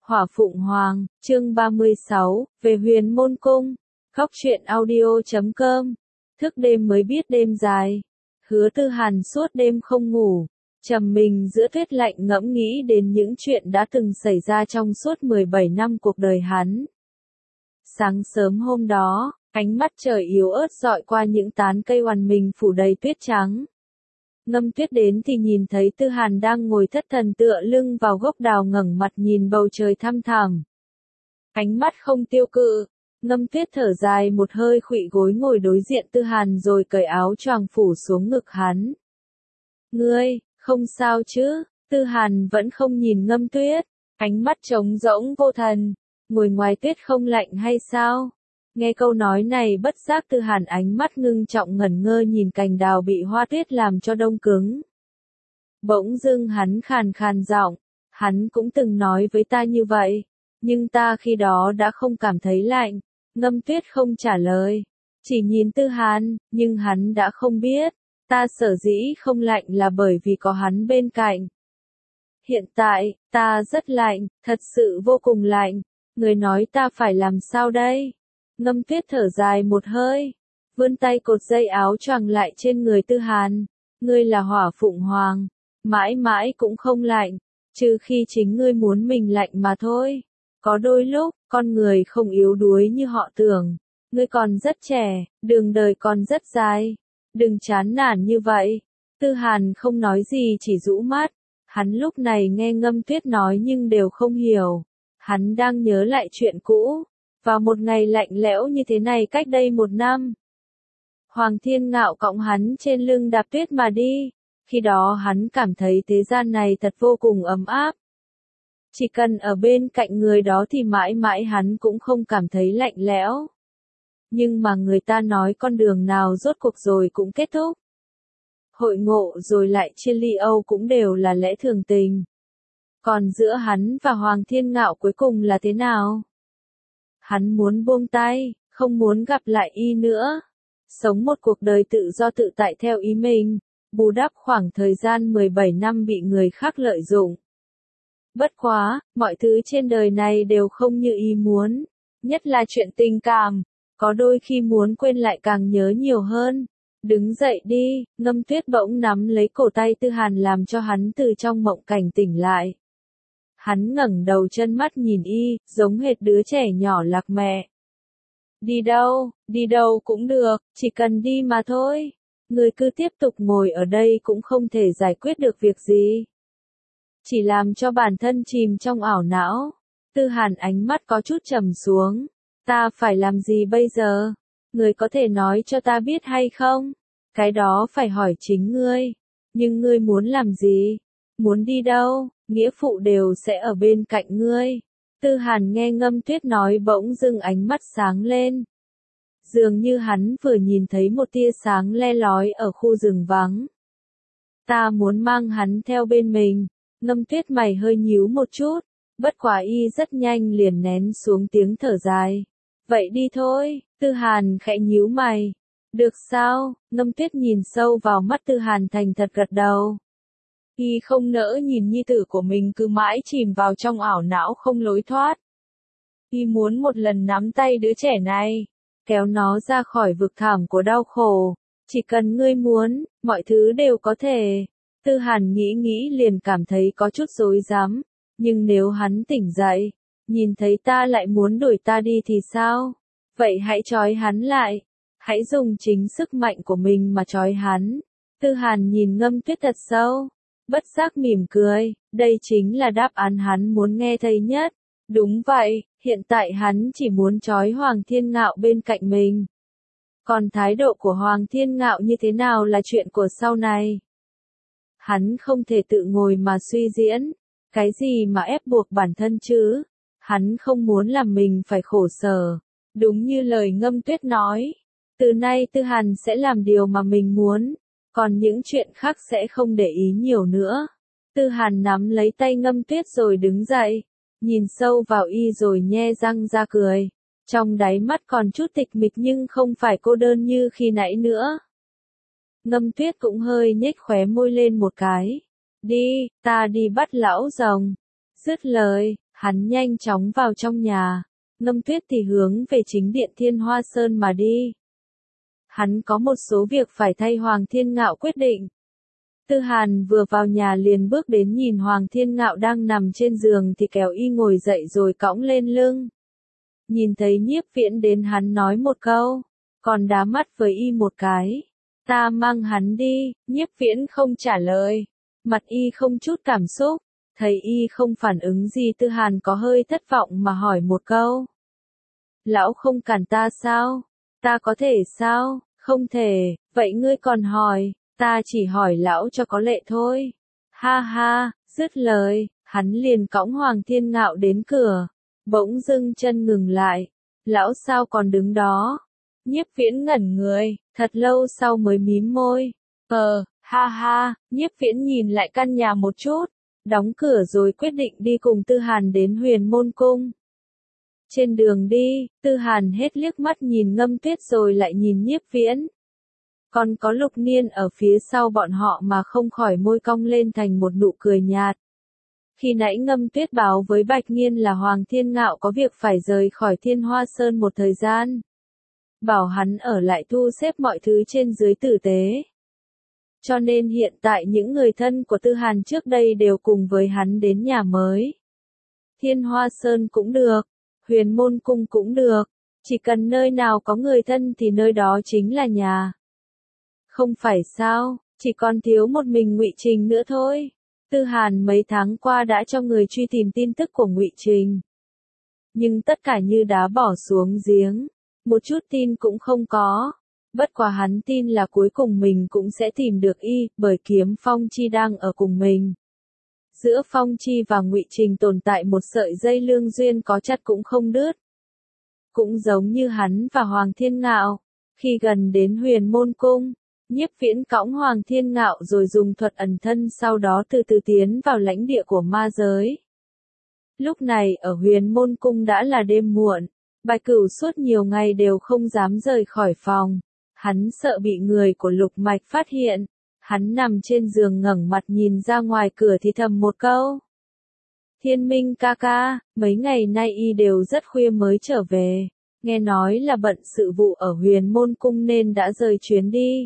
Hỏa Phụng Hoàng, chương 36, về Huyền Môn Cung. Góc truyện audio.com. Thức đêm mới biết đêm dài. Hứa Tư Hàn suốt đêm không ngủ, trầm mình giữa tuyết lạnh ngẫm nghĩ đến những chuyện đã từng xảy ra trong suốt 17 năm cuộc đời hắn. Sáng sớm hôm đó, ánh mắt trời yếu ớt dọi qua những tán cây oằn mình phủ đầy tuyết trắng. Ngâm Tuyết đến thì nhìn thấy Tư Hàn đang ngồi thất thần tựa lưng vào gốc đào ngẩng mặt nhìn bầu trời thăm thẳm. Ánh mắt không tiêu cự, Ngâm Tuyết thở dài một hơi khuỵu gối ngồi đối diện Tư Hàn rồi cởi áo choàng phủ xuống ngực hắn. Ngươi, không sao chứ? Tư Hàn vẫn không nhìn Ngâm Tuyết, ánh mắt trống rỗng vô thần, ngồi ngoài tuyết không lạnh hay sao? Nghe câu nói này bất giác Tư Hàn ánh mắt ngưng trọng ngẩn ngơ nhìn cành đào bị hoa tuyết làm cho đông cứng. Bỗng dưng hắn khàn khàn giọng, hắn cũng từng nói với ta như vậy, nhưng ta khi đó đã không cảm thấy lạnh. Ngâm Tuyết không trả lời, chỉ nhìn Tư Hàn, nhưng hắn đã không biết, ta sở dĩ không lạnh là bởi vì có hắn bên cạnh. Hiện tại, ta rất lạnh, thật sự vô cùng lạnh, người nói ta phải làm sao đây? Ngâm Tuyết thở dài một hơi, vươn tay cột dây áo choàng lại trên người Tư Hàn. Ngươi là Hỏa Phụng Hoàng, mãi mãi cũng không lạnh, trừ khi chính ngươi muốn mình lạnh mà thôi. Có đôi lúc, con người không yếu đuối như họ tưởng. Ngươi còn rất trẻ, đường đời còn rất dài. Đừng chán nản như vậy. Tư Hàn không nói gì chỉ rũ mắt. Hắn lúc này nghe Ngâm Tuyết nói nhưng đều không hiểu. Hắn đang nhớ lại chuyện cũ. Vào một ngày lạnh lẽo như thế này cách đây 1 năm. Hoàng Thiên Ngạo cõng hắn trên lưng đạp tuyết mà đi. Khi đó hắn cảm thấy thế gian này thật vô cùng ấm áp. Chỉ cần ở bên cạnh người đó thì mãi mãi hắn cũng không cảm thấy lạnh lẽo. Nhưng mà người ta nói con đường nào rốt cuộc rồi cũng kết thúc. Hội ngộ rồi lại chia ly âu cũng đều là lẽ thường tình. Còn giữa hắn và Hoàng Thiên Ngạo cuối cùng là thế nào? Hắn muốn buông tay, không muốn gặp lại y nữa. Sống một cuộc đời tự do tự tại theo ý mình, bù đắp khoảng thời gian 17 năm bị người khác lợi dụng. Bất quá, mọi thứ trên đời này đều không như ý muốn, nhất là chuyện tình cảm, có đôi khi muốn quên lại càng nhớ nhiều hơn. Đứng dậy đi, Ngâm Tuyết bỗng nắm lấy cổ tay Tư Hàn làm cho hắn từ trong mộng cảnh tỉnh lại. Hắn ngẩng đầu chân mắt nhìn y, giống hệt đứa trẻ nhỏ lạc mẹ. Đi đâu cũng được, chỉ cần đi mà thôi. Người cứ tiếp tục ngồi ở đây cũng không thể giải quyết được việc gì. Chỉ làm cho bản thân chìm trong ảo não. Tư Hàn ánh mắt có chút trầm xuống. Ta phải làm gì bây giờ? Người có thể nói cho ta biết hay không? Cái đó phải hỏi chính ngươi. Nhưng ngươi muốn làm gì? Muốn đi đâu? Nghĩa phụ đều sẽ ở bên cạnh ngươi. Tư Hàn nghe Ngâm Tuyết nói bỗng dưng ánh mắt sáng lên. Dường như hắn vừa nhìn thấy một tia sáng le lói ở khu rừng vắng. Ta muốn mang hắn theo bên mình. Ngâm Tuyết mày hơi nhíu một chút, bất quá y rất nhanh liền nén xuống tiếng thở dài. Vậy đi thôi, Tư Hàn khẽ nhíu mày. Được sao? Ngâm Tuyết nhìn sâu vào mắt Tư Hàn thành thật gật đầu. Y không nỡ nhìn nhi tử của mình cứ mãi chìm vào trong ảo não không lối thoát. Y muốn một lần nắm tay đứa trẻ này, kéo nó ra khỏi vực thẳm của đau khổ. Chỉ cần ngươi muốn, mọi thứ đều có thể. Tư Hàn nghĩ liền cảm thấy có chút rối rắm, nhưng nếu hắn tỉnh dậy, nhìn thấy ta lại muốn đuổi ta đi thì sao? Vậy hãy trói hắn lại, hãy dùng chính sức mạnh của mình mà trói hắn. Tư Hàn nhìn Ngâm Tuyết thật sâu, bất giác mỉm cười, đây chính là đáp án hắn muốn nghe thấy nhất. Đúng vậy, hiện tại hắn chỉ muốn trói Hoàng Thiên Ngạo bên cạnh mình. Còn thái độ của Hoàng Thiên Ngạo như thế nào là chuyện của sau này. Hắn không thể tự ngồi mà suy diễn, cái gì mà ép buộc bản thân chứ, hắn không muốn làm mình phải khổ sở, đúng như lời Ngâm Tuyết nói, từ nay Tư Hàn sẽ làm điều mà mình muốn, còn những chuyện khác sẽ không để ý nhiều nữa. Tư Hàn nắm lấy tay Ngâm Tuyết rồi đứng dậy, nhìn sâu vào y rồi nhe răng ra cười, trong đáy mắt còn chút tịch mịch nhưng không phải cô đơn như khi nãy nữa. Ngâm Tuyết cũng hơi nhếch khóe môi lên một cái. Đi, ta đi bắt lão rồng. Dứt lời, Hắn nhanh chóng vào trong nhà, Ngâm Tuyết thì hướng về chính điện Thiên Hoa Sơn mà đi. Hắn có một số việc phải thay Hoàng Thiên Ngạo quyết định. Tư Hàn vừa vào nhà liền bước đến nhìn Hoàng Thiên Ngạo đang nằm trên giường thì kéo y ngồi dậy rồi cõng lên lưng. Nhìn thấy Nhiếp Viễn đến hắn nói một câu, còn đá mắt với y một cái. Ta mang hắn đi, Nhiếp Viễn không trả lời. Mặt y không chút cảm xúc, thấy y không phản ứng gì Tư Hàn có hơi thất vọng mà hỏi một câu. Lão không cản ta sao? Ta có thể sao? Không thể, vậy ngươi còn hỏi, ta chỉ hỏi lão cho có lệ thôi. Ha ha, dứt lời, hắn liền cõng Hoàng Thiên Ngạo đến cửa. Bỗng dưng chân ngừng lại. Lão sao còn đứng đó? Nhiếp Viễn ngẩn người, thật lâu sau mới mím môi. Ha ha, Nhiếp Viễn nhìn lại căn nhà một chút, đóng cửa rồi quyết định đi cùng Tư Hàn đến Huyền Môn Cung. Trên đường đi, Tư Hàn hết liếc mắt nhìn Ngâm Tuyết rồi lại nhìn Nhiếp Viễn. Còn có Lục Niên ở phía sau bọn họ mà không khỏi môi cong lên thành một nụ cười nhạt. Khi nãy Ngâm Tuyết báo với Bạch Nghiên là Hoàng Thiên Ngạo có việc phải rời khỏi Thiên Hoa Sơn một thời gian. Bảo hắn ở lại thu xếp mọi thứ trên dưới tử tế. Cho nên hiện tại những người thân của Tư Hàn trước đây đều cùng với hắn đến nhà mới. Thiên Hoa Sơn cũng được, Huyền Môn Cung cũng được, chỉ cần nơi nào có người thân thì nơi đó chính là nhà. Không phải sao, chỉ còn thiếu một mình Ngụy Trình nữa thôi. Tư Hàn mấy tháng qua đã cho người truy tìm tin tức của Ngụy Trình. Nhưng tất cả như đá bỏ xuống giếng, một chút tin cũng không có. Bất quá hắn tin là cuối cùng mình cũng sẽ tìm được y, bởi Kiếm Phong Chi đang ở cùng mình. Giữa Phong Chi và Ngụy Trình tồn tại một sợi dây lương duyên có chặt cũng không đứt. Cũng giống như hắn và Hoàng Thiên Ngạo, khi gần đến Huyền Môn Cung, Nhiếp Viễn cõng Hoàng Thiên Ngạo rồi dùng thuật ẩn thân sau đó từ từ tiến vào lãnh địa của ma giới. Lúc này ở Huyền Môn Cung đã là đêm muộn, Bạch Cửu suốt nhiều ngày đều không dám rời khỏi phòng. Hắn sợ bị người của Lục Mạch phát hiện. Hắn nằm trên giường ngẩng mặt nhìn ra ngoài cửa thì thầm một câu. Thiên Minh ca ca, mấy ngày nay y đều rất khuya mới trở về. Nghe nói là bận sự vụ ở Huyền Môn Cung nên đã rời chuyến đi.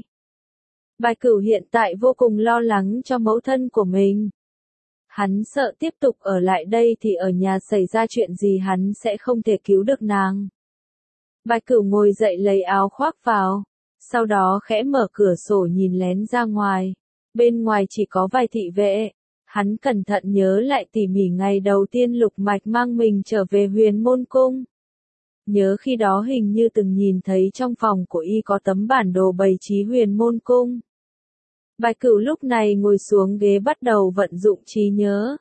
Bạch Cửu hiện tại vô cùng lo lắng cho mẫu thân của mình. Hắn sợ tiếp tục ở lại đây thì ở nhà xảy ra chuyện gì hắn sẽ không thể cứu được nàng. Bạch Cửu ngồi dậy lấy áo khoác vào. Sau đó khẽ mở cửa sổ nhìn lén ra ngoài. Bên ngoài chỉ có vài thị vệ. Hắn cẩn thận nhớ lại tỉ mỉ ngày đầu tiên Lục Mạch mang mình trở về Huyền Môn Cung. Nhớ khi đó hình như từng nhìn thấy trong phòng của y có tấm bản đồ bày trí Huyền Môn Cung. Bạch Cửu lúc này ngồi xuống ghế bắt đầu vận dụng trí nhớ.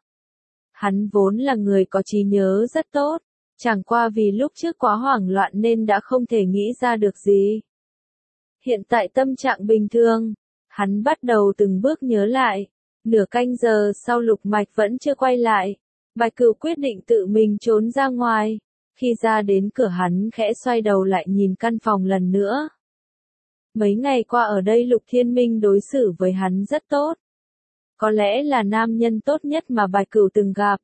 Hắn vốn là người có trí nhớ rất tốt. Chẳng qua vì lúc trước quá hoảng loạn nên đã không thể nghĩ ra được gì. Hiện tại tâm trạng bình thường, hắn bắt đầu từng bước nhớ lại. Nửa canh giờ sau Lục Mạch vẫn chưa quay lại. Bạch Cửu quyết định tự mình trốn ra ngoài. Khi ra đến cửa hắn khẽ xoay đầu lại nhìn căn phòng lần nữa. Mấy ngày qua ở đây Lục Thiên Minh đối xử với hắn rất tốt. Có lẽ là nam nhân tốt nhất mà Bạch Cửu từng gặp.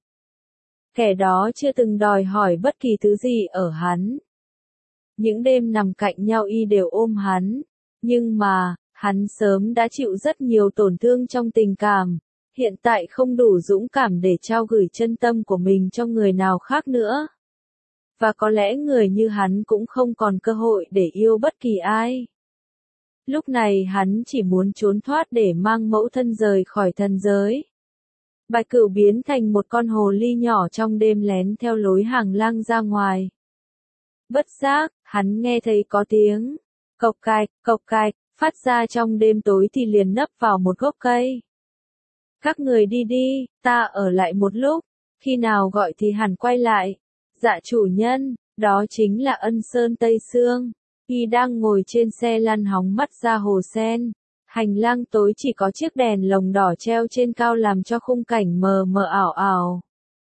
Kẻ đó chưa từng đòi hỏi bất kỳ thứ gì ở hắn. Những đêm nằm cạnh nhau y đều ôm hắn. Nhưng mà, hắn sớm đã chịu rất nhiều tổn thương trong tình cảm. Hiện tại không đủ dũng cảm để trao gửi chân tâm của mình cho người nào khác nữa. Và có lẽ người như hắn cũng không còn cơ hội để yêu bất kỳ ai. Lúc này hắn chỉ muốn trốn thoát để mang mẫu thân rời khỏi thần giới. Bạch Cửu biến thành một con hồ ly nhỏ trong đêm lén theo lối hàng lang ra ngoài. Bất giác, hắn nghe thấy có tiếng cộc cạch, phát ra trong đêm tối thì liền nấp vào một gốc cây. Các người đi đi, ta ở lại một lúc, khi nào gọi thì hẳn quay lại. Dạ chủ nhân, đó chính là Ân Sơn Tây Sương. Y đang ngồi trên xe lăn hóng mắt ra hồ sen. Hành lang tối chỉ có chiếc đèn lồng đỏ treo trên cao làm cho khung cảnh mờ mờ ảo ảo.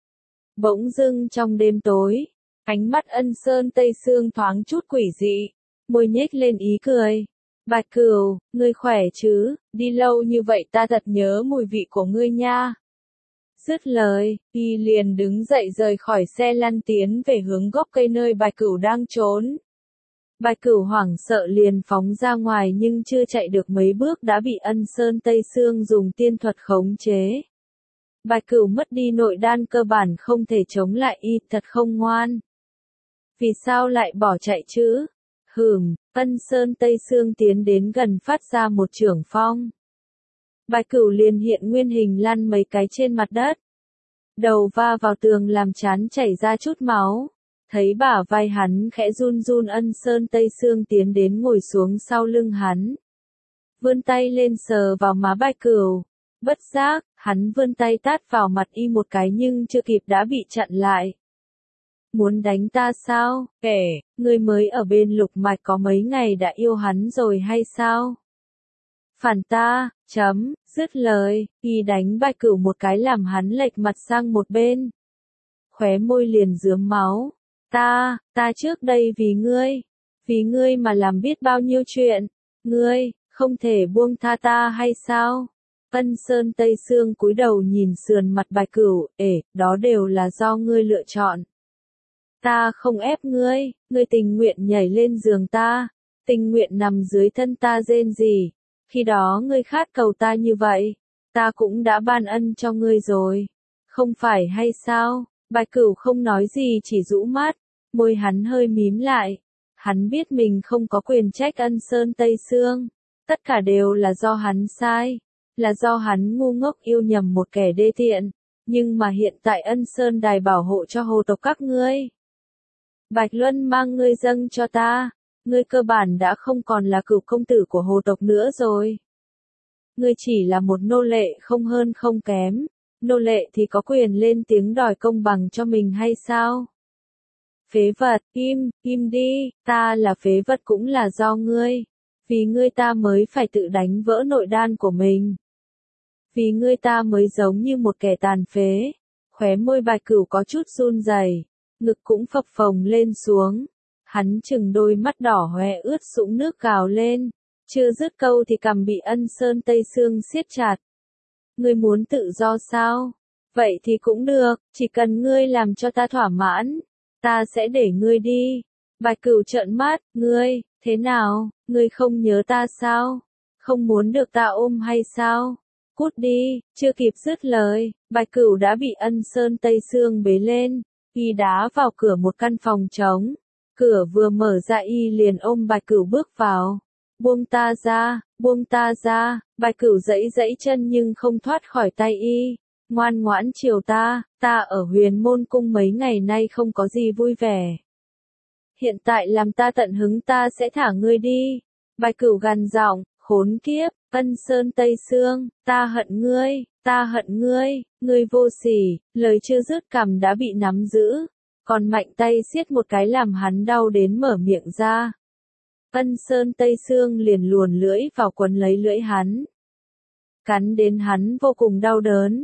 Bỗng dưng trong đêm tối, ánh mắt Ân Sơn Tây Sương thoáng chút quỷ dị, môi nhếch lên ý cười. Bạch Cửu, ngươi khỏe chứ, đi lâu như vậy ta thật nhớ mùi vị của ngươi nha. Dứt lời, y liền đứng dậy rời khỏi xe lăn tiến về hướng gốc cây nơi Bạch Cửu đang trốn. Bạch Cửu hoảng sợ liền phóng ra ngoài nhưng chưa chạy được mấy bước đã bị Ân Sơn Tây Sương dùng tiên thuật khống chế. Bạch Cửu mất đi nội đan cơ bản không thể chống lại y, thật không ngoan. Vì sao lại bỏ chạy chứ? Ân Sơn Tây Sương tiến đến gần phát ra một chưởng phong. Bạch Cửu liền hiện nguyên hình lăn mấy cái trên mặt đất. Đầu va vào tường làm trán chảy ra chút máu. Thấy bả vai hắn khẽ run run, Ân Sơn Tây Sương tiến đến ngồi xuống sau lưng hắn. Vươn tay lên sờ vào má Bạch Cửu. Bất giác, hắn vươn tay tát vào mặt y một cái nhưng chưa kịp đã bị chặn lại. Muốn đánh ta sao? Ngươi mới ở bên Lục Mạch có mấy ngày đã yêu hắn rồi hay sao? Phản ta, dứt lời, y đánh Bạch Cửu một cái làm hắn lệch mặt sang một bên. Khóe môi liền rướm máu. Ta trước đây vì ngươi mà làm biết bao nhiêu chuyện. Ngươi, không thể buông tha ta hay sao? Ân Sơn Tây Sương cúi đầu nhìn sườn mặt Bạch Cửu, đó đều là do ngươi lựa chọn. Ta không ép ngươi tình nguyện nhảy lên giường ta, tình nguyện nằm dưới thân ta rên rỉ. Khi đó ngươi khát cầu ta như vậy, ta cũng đã ban ân cho ngươi rồi. Không phải hay sao? Bạch Cửu không nói gì chỉ rũ mắt, môi hắn hơi mím lại. Hắn biết mình không có quyền trách Ân Sơn Tây Sương. Tất cả đều là do hắn sai. Là do hắn ngu ngốc yêu nhầm một kẻ đê tiện. Nhưng mà hiện tại Ân Sơn Đài bảo hộ cho hồ tộc các ngươi. Bạch Luân mang ngươi dâng cho ta. Ngươi cơ bản đã không còn là cửu công tử của hồ tộc nữa rồi. Ngươi chỉ là một nô lệ không hơn không kém. Nô lệ thì có quyền lên tiếng đòi công bằng cho mình hay sao? Phế vật, im đi, ta là phế vật cũng là do ngươi. Vì ngươi ta mới phải tự đánh vỡ nội đan của mình. Vì ngươi ta mới giống như một kẻ tàn phế. Khóe môi Bạch Cửu có chút run rẩy, ngực cũng phập phồng lên xuống. Hắn chừng đôi mắt đỏ hoe ướt sũng nước gào lên. Chưa dứt câu thì cằm bị Ân Sơn Tây Sương siết chặt. Ngươi muốn tự do sao? Vậy thì cũng được, chỉ cần ngươi làm cho ta thỏa mãn, ta sẽ để ngươi đi. Bạch Cửu trợn mắt, ngươi, thế nào, ngươi không nhớ ta sao? Không muốn được ta ôm hay sao? Cút đi, chưa kịp dứt lời, Bạch Cửu đã bị Ân Sơn Tây Sương bế lên, y đá vào cửa một căn phòng trống. Cửa vừa mở ra y liền ôm Bạch Cửu bước vào. Buông ta ra, Bạch Cửu giãy giãy chân nhưng không thoát khỏi tay y. Ngoan ngoãn chiều ta ở Huyền Môn Cung mấy ngày nay không có gì vui vẻ. Hiện tại làm ta tận hứng ta sẽ thả ngươi đi. Bạch Cửu gằn giọng, khốn kiếp, Ân Sơn Tây Sương, ta hận ngươi, ngươi vô sỉ, lời chưa dứt cằm đã bị nắm giữ. Còn mạnh tay siết một cái làm hắn đau đến mở miệng ra. Ân Sơn Tây Sương liền luồn lưỡi vào quấn lấy lưỡi hắn. Cắn đến hắn vô cùng đau đớn.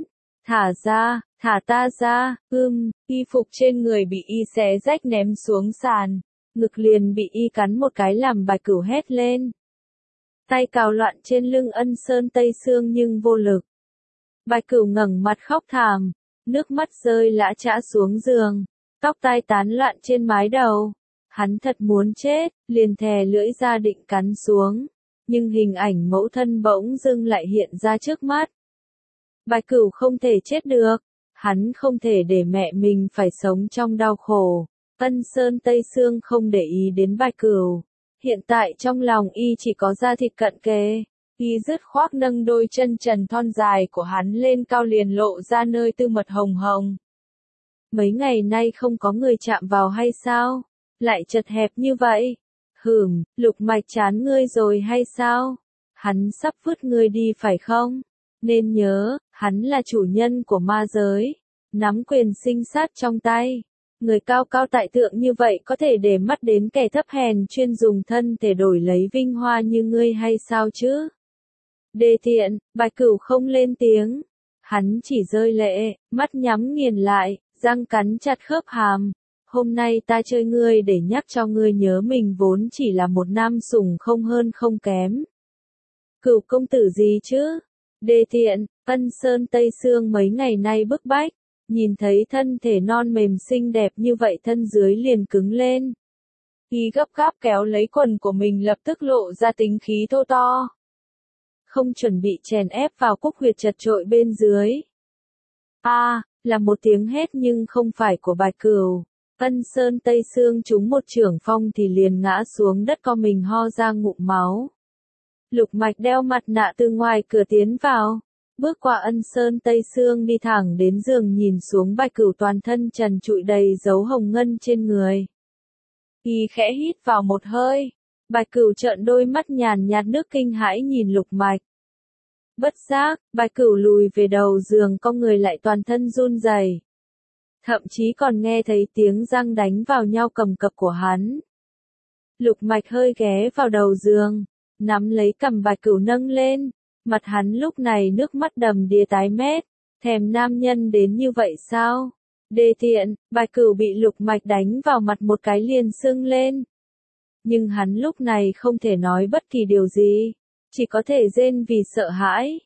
Thả ta ra, y phục trên người bị y xé rách ném xuống sàn. Ngực liền bị y cắn một cái làm Bạch Cửu hét lên. Tay cào loạn trên lưng Ân Sơn Tây Sương nhưng vô lực. Bạch Cửu ngẩng mặt khóc thảm, nước mắt rơi lã chã xuống giường, tóc tai tán loạn trên mái đầu. Hắn thật muốn chết, liền thè lưỡi ra định cắn xuống, nhưng hình ảnh mẫu thân bỗng dưng lại hiện ra trước mắt. Bạch Cửu không thể chết được, hắn không thể để mẹ mình phải sống trong đau khổ. Ân Sơn Tây Sương không để ý đến Bạch Cửu, hiện tại trong lòng y chỉ có da thịt cận kề. Y dứt khoát nâng đôi chân trần thon dài của hắn lên cao liền lộ ra nơi tư mật hồng hồng. Mấy ngày nay không có người chạm vào hay sao? Lại chật hẹp như vậy. Lục Mạch chán ngươi rồi hay sao? Hắn sắp vứt ngươi đi phải không? Nên nhớ, hắn là chủ nhân của ma giới, nắm quyền sinh sát trong tay. Người cao cao tại thượng như vậy có thể để mắt đến kẻ thấp hèn chuyên dùng thân thể đổi lấy vinh hoa như ngươi hay sao chứ? Đê tiện, Bạch Cửu không lên tiếng. Hắn chỉ rơi lệ, mắt nhắm nghiền lại, răng cắn chặt khớp hàm. Hôm nay ta chơi ngươi để nhắc cho ngươi nhớ mình vốn chỉ là một nam sủng không hơn không kém. Cửu công tử gì chứ? Đê tiện, Ân Sơn Tây Sương mấy ngày nay bức bách, nhìn thấy thân thể non mềm xinh đẹp như vậy thân dưới liền cứng lên. Y gấp gáp kéo lấy quần của mình lập tức lộ ra tính khí thô to. Không chuẩn bị chèn ép vào cúc huyệt chật trội bên dưới. Là một tiếng hét nhưng không phải của Bạch Cửu. Ân Sơn Tây Sương trúng một chưởng phong thì liền ngã xuống đất co mình ho ra ngụm máu. Lục Mạch đeo mặt nạ từ ngoài cửa tiến vào. Bước qua Ân Sơn Tây Sương đi thẳng đến giường nhìn xuống Bạch Cửu toàn thân trần trụi đầy dấu hồng ngân trên người. Y khẽ hít vào một hơi. Bạch Cửu trợn đôi mắt nhàn nhạt nước kinh hãi nhìn Lục Mạch. Bất giác, Bạch Cửu lùi về đầu giường con người lại toàn thân run rẩy. Thậm chí còn nghe thấy tiếng răng đánh vào nhau cầm cập của hắn. Lục Mạch hơi ghé vào đầu giường, nắm lấy cằm Bạch Cửu nâng lên, mặt hắn lúc này nước mắt đầm đìa tái mét, thèm nam nhân đến như vậy sao? Đê tiện, Bạch Cửu bị Lục Mạch đánh vào mặt một cái liền sưng lên. Nhưng hắn lúc này không thể nói bất kỳ điều gì, chỉ có thể rên vì sợ hãi.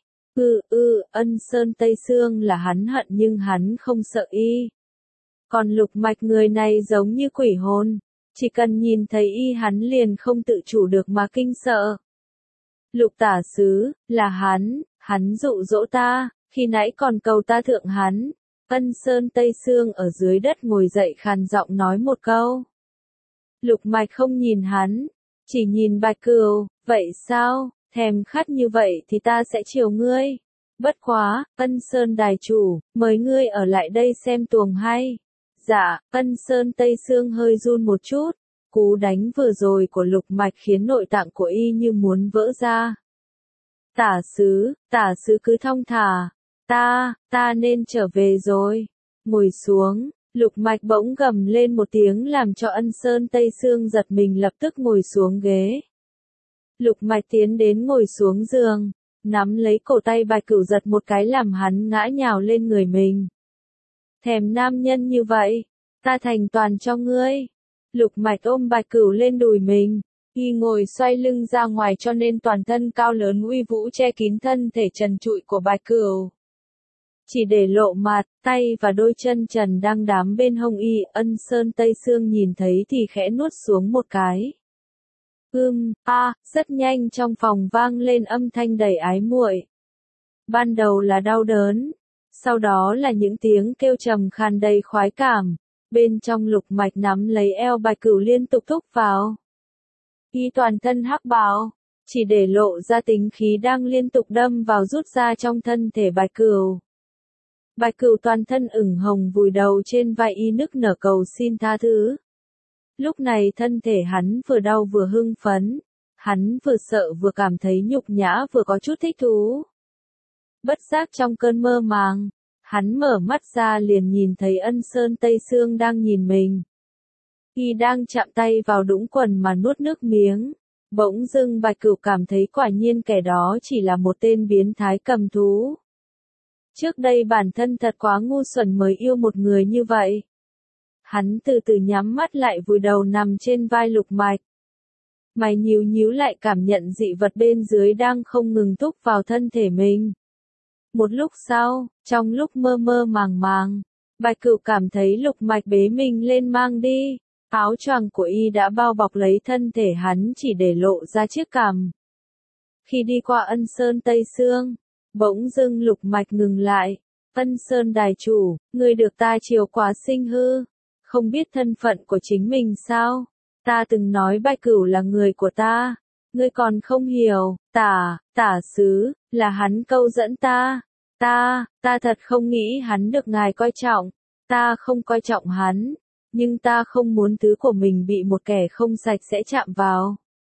Ân Sơn Tây Sương là hắn hận nhưng hắn không sợ y. Còn Lục Mạch người này giống như quỷ hồn, chỉ cần nhìn thấy y hắn liền không tự chủ được mà kinh sợ. Lục tả sứ, là hắn dụ dỗ ta, khi nãy còn cầu ta thượng hắn. Ân Sơn Tây Sương ở dưới đất ngồi dậy khàn giọng nói một câu. Lục Mạch không nhìn hắn, chỉ nhìn Bạch Cửu, vậy sao, thèm khát như vậy thì ta sẽ chiều ngươi. Bất quá, Ân Sơn đài chủ, mời ngươi ở lại đây xem tuồng hay. Dạ, Ân Sơn Tây Sương hơi run một chút, cú đánh vừa rồi của Lục Mạch khiến nội tạng của y như muốn vỡ ra. Tả sứ cứ thong thả, ta nên trở về rồi. Ngồi xuống, Lục Mạch bỗng gầm lên một tiếng làm cho Ân Sơn Tây Sương giật mình lập tức ngồi xuống ghế. Lục Mạch tiến đến ngồi xuống giường, nắm lấy cổ tay Bạch Cửu giật một cái làm hắn ngã nhào lên người mình. Thèm nam nhân như vậy, ta thành toàn cho ngươi. Lục Mạch ôm Bạch Cửu lên đùi mình, y ngồi xoay lưng ra ngoài cho nên toàn thân cao lớn uy vũ che kín thân thể trần trụi của Bạch Cửu. Chỉ để lộ mặt, tay và đôi chân trần đang đám bên hông y. Ân Sơn Tây Sương nhìn thấy thì khẽ nuốt xuống một cái. Rất nhanh trong phòng vang lên âm thanh đầy ái muội. Ban đầu là đau đớn, sau đó là những tiếng kêu trầm khàn đầy khoái cảm. Bên trong Lục Mạch nắm lấy eo Bạch Cửu liên tục thúc vào. Y toàn thân hắc bào, chỉ để lộ ra tính khí đang liên tục đâm vào rút ra trong thân thể Bạch Cửu. Bạch Cửu toàn thân ửng hồng vùi đầu trên vai y nức nở cầu xin tha thứ. Lúc này thân thể hắn vừa đau vừa hưng phấn, hắn vừa sợ vừa cảm thấy nhục nhã vừa có chút thích thú. Bất giác trong cơn mơ màng, hắn mở mắt ra liền nhìn thấy Ân Sơn Tây Sương đang nhìn mình. Y đang chạm tay vào đũng quần mà nuốt nước miếng. Bỗng dưng Bạch Cửu cảm thấy quả nhiên kẻ đó chỉ là một tên biến thái cầm thú. Trước đây bản thân thật quá ngu xuẩn mới yêu một người như vậy. Hắn từ từ nhắm mắt lại vùi đầu nằm trên vai Lục Mạch. Mày nhíu nhíu lại cảm nhận dị vật bên dưới đang không ngừng thúc vào thân thể mình. Một lúc sau, trong lúc mơ mơ màng màng, Bạch Cửu cảm thấy Lục Mạch bế mình lên mang đi. Áo choàng của y đã bao bọc lấy thân thể hắn chỉ để lộ ra chiếc cằm. Khi đi qua Ân Sơn Tây Sương, bỗng dưng Lục Mạch ngừng lại. Ân Sơn đài chủ, ngươi được ta chiều quá sinh hư. Không biết thân phận của chính mình sao? Ta từng nói Bạch Cửu là người của ta. Ngươi còn không hiểu, tả sứ, là hắn câu dẫn ta. Ta thật không nghĩ hắn được ngài coi trọng. Ta không coi trọng hắn. Nhưng ta không muốn thứ của mình bị một kẻ không sạch sẽ chạm vào.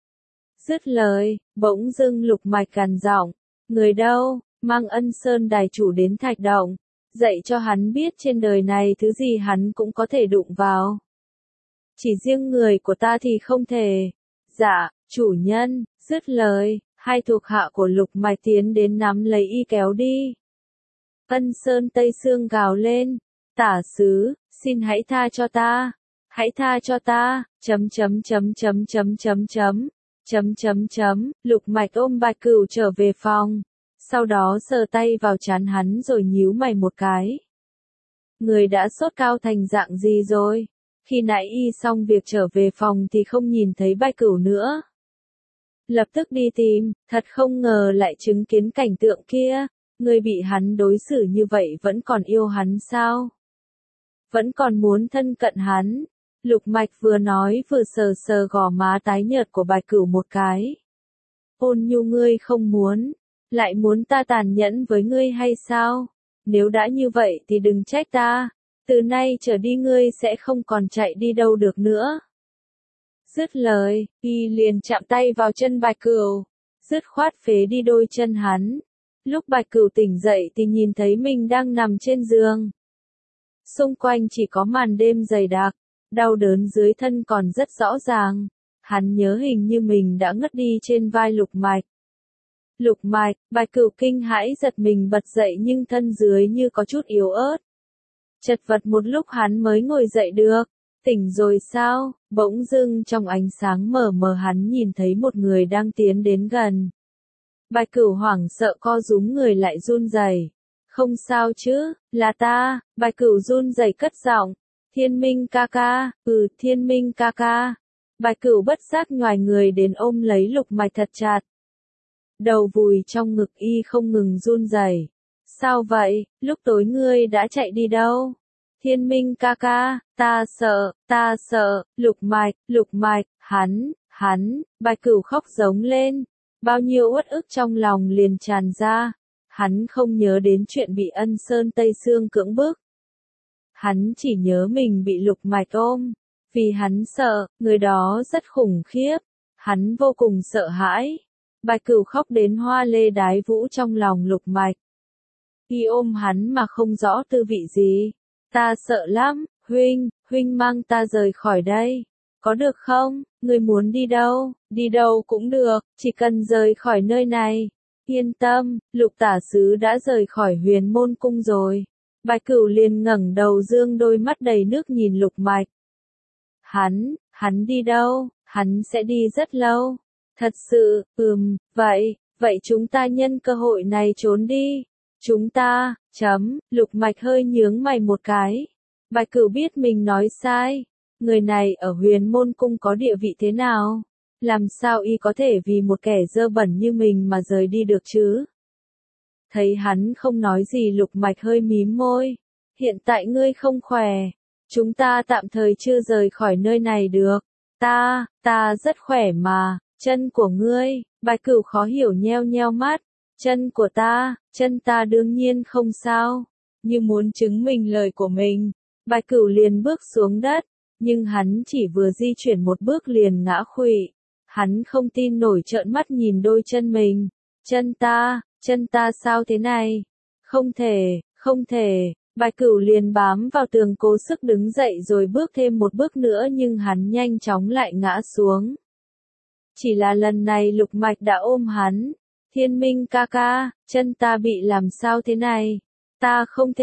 Dứt lời, bỗng dưng Lục Mạch gằn giọng. Người đâu, mang Ân Sơn đài chủ đến Thạch Động. Dạy cho hắn biết trên đời này thứ gì hắn cũng có thể đụng vào. Chỉ riêng người của ta thì không thể. Dạ, chủ nhân. Dứt lời, hai thuộc hạ của Lục Mạch tiến đến nắm lấy y kéo đi. Ân Sơn Tây Sương gào lên. Tả sứ, xin hãy tha cho ta. Hãy tha cho ta. Lục Mạch ôm Bạch Cửu trở về phòng. sau đó sờ tay vào trán hắn rồi nhíu mày một cái. Người đã sốt cao thành dạng gì rồi? Khi nãy y xong việc trở về phòng thì không nhìn thấy Bạch Cửu nữa. Lập tức đi tìm, thật không ngờ lại chứng kiến cảnh tượng kia. Người bị hắn đối xử như vậy vẫn còn yêu hắn sao? Vẫn còn muốn thân cận hắn. Lục Mạch vừa nói vừa sờ sờ gò má tái nhợt của Bạch Cửu một cái. Ôn Nhu, ngươi không muốn, lại muốn ta tàn nhẫn với ngươi hay sao? Nếu đã như vậy thì đừng trách ta, từ nay trở đi ngươi sẽ không còn chạy đi đâu được nữa. Dứt lời, y liền chạm tay vào chân Bạch Cửu, dứt khoát phế đi đôi chân hắn. Lúc Bạch Cửu tỉnh dậy thì nhìn thấy mình đang nằm trên giường. Xung quanh chỉ có màn đêm dày đặc, đau đớn dưới thân còn rất rõ ràng. Hắn nhớ hình như mình đã ngất đi trên vai Lục Mạch. Lục Mạch, Bạch Cửu kinh hãi giật mình bật dậy nhưng thân dưới như có chút yếu ớt. Chật vật một lúc hắn mới ngồi dậy được. Tỉnh rồi sao? Bỗng dưng trong ánh sáng mờ mờ hắn nhìn thấy một người đang tiến đến gần. Bạch Cửu hoảng sợ co rúm người lại run rẩy. Không sao chứ, là ta. Bạch Cửu run rẩy cất giọng. Thiên Minh ca ca, Thiên Minh ca ca. Bạch Cửu bất giác nhoài người đến ôm lấy Lục Mạch thật chặt. Đầu vùi trong ngực y không ngừng run rẩy. Sao vậy, lúc tối ngươi đã chạy đi đâu? Thiên Minh ca ca, ta sợ, Lục Mạch, hắn, Bạch Cửu khóc giống lên. Bao nhiêu uất ức trong lòng liền tràn ra. Hắn không nhớ đến chuyện bị Ân Sơn Tây Sương cưỡng bức. Hắn chỉ nhớ mình bị Lục Mạch ôm. Vì hắn sợ, người đó rất khủng khiếp. Hắn vô cùng sợ hãi. Bạch Cửu khóc đến hoa lê đái vũ trong lòng Lục Mạch. Y ôm hắn mà không rõ tư vị gì. Ta sợ lắm, huynh mang ta rời khỏi đây. Có được không? Người muốn đi đâu? Đi đâu cũng được, chỉ cần rời khỏi nơi này. Yên tâm, Lục tả sứ đã rời khỏi Huyền Môn Cung rồi. Bạch Cửu liền ngẩng đầu dương đôi mắt đầy nước nhìn Lục Mạch. Hắn đi đâu? Hắn sẽ đi rất lâu. Thật sự, vậy chúng ta nhân cơ hội này trốn đi. Chúng ta, Lục Mạch hơi nhướng mày một cái. Bạch Cửu biết mình nói sai. Người này ở Huyền Môn Cung có địa vị thế nào? Làm sao y có thể vì một kẻ dơ bẩn như mình mà rời đi được chứ? Thấy hắn không nói gì Lục Mạch hơi mím môi. Hiện tại ngươi không khỏe. Chúng ta tạm thời chưa rời khỏi nơi này được. Ta rất khỏe mà. Chân của ngươi, Bạch Cửu khó hiểu nheo nheo mắt. Chân ta đương nhiên không sao. Như muốn chứng minh lời của mình. Bạch Cửu liền bước xuống đất. Nhưng hắn chỉ vừa di chuyển một bước liền ngã khuỵu. Hắn không tin nổi trợn mắt nhìn đôi chân mình. Chân ta sao thế này? Không thể. Bạch Cửu liền bám vào tường cố sức đứng dậy rồi bước thêm một bước nữa nhưng hắn nhanh chóng lại ngã xuống. Chỉ là lần này Lục Mạch đã ôm hắn. Thiên Minh ca ca, chân ta bị làm sao thế này? Ta không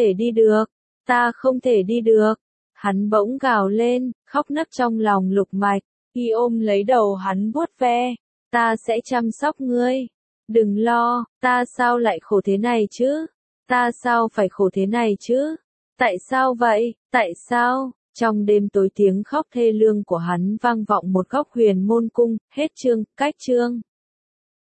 thể đi được. Hắn bỗng gào lên, khóc nấc trong lòng Lục Mạch. Y ôm lấy đầu hắn vuốt ve. Ta sẽ chăm sóc ngươi. Đừng lo, ta sao lại khổ thế này chứ? Ta sao phải khổ thế này chứ? Tại sao vậy? Tại sao? Trong đêm tối tiếng khóc thê lương của hắn vang vọng một góc Huyền Môn Cung, hết chương, cách chương.